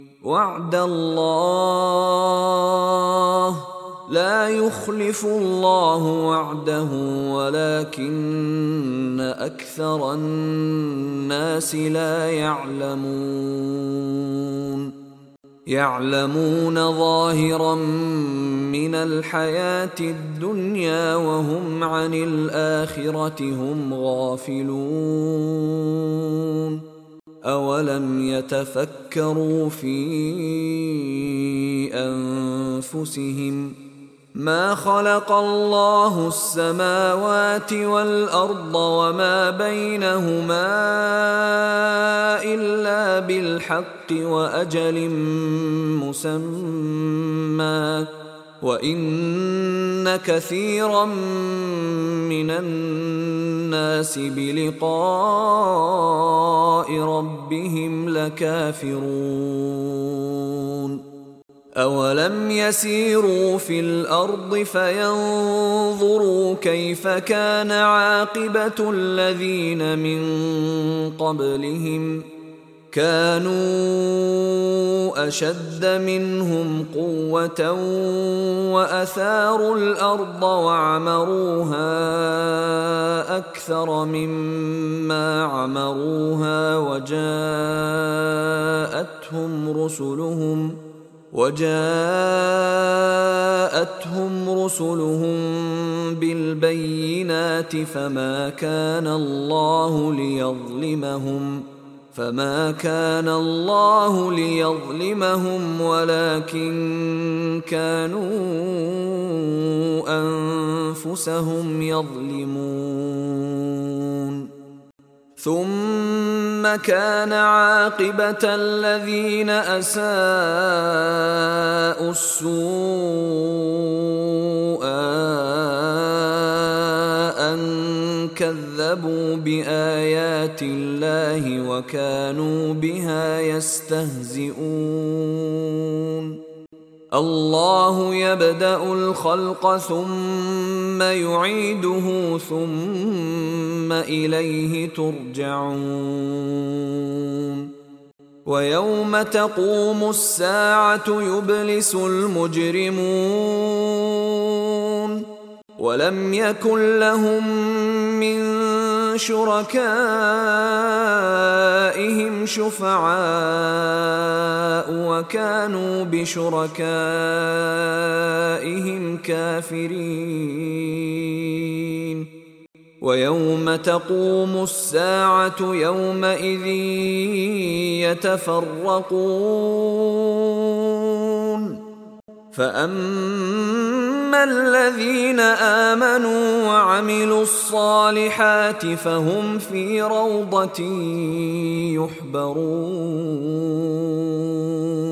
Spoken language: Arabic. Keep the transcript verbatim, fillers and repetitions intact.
وعد الله لا يخلف الله وعده ولكن أكثر الناس لا يعلمون يعلمون ظاهرا من الحياة الدنيا وهم عن الآخرة هم غافلون أولم يتفكروا في أنفسهم ما خلق الله السماوات والأرض وما بينهما إلا بالحق وأجل مسمى وإن كثيرا من الناس بلقاء ربهم لكافرون أولم يسيروا في الأرض فينظروا كيف كان عاقبة الذين من قبلهم كانوا أشد منهم قوة وأثاروا الأرض وعمروها أكثر مما عمروها وجاءتهم رسلهم وجاءتهم رسلهم بالبينات فما كان الله ليظلمهم فما كان الله ليظلمهم ولكن كانوا أنفسهم يظلمون ثم كان عاقبة الذين أساءوا السوء أن كذبوا بآيات الله وكانوا بها يستهزئون الله يبدأ الخلق ثم يعيده ثم إليه ترجعون ويوم تقوم الساعة يبلس المجرمون ولم يكن لهم من شركائهم شفعاء وكانوا بشركائهم كافرين ويوم تقوم الساعة يومئذ يتفرقون فأما الذين آمنوا وعملوا الصالحات فهم في روضة يحبرون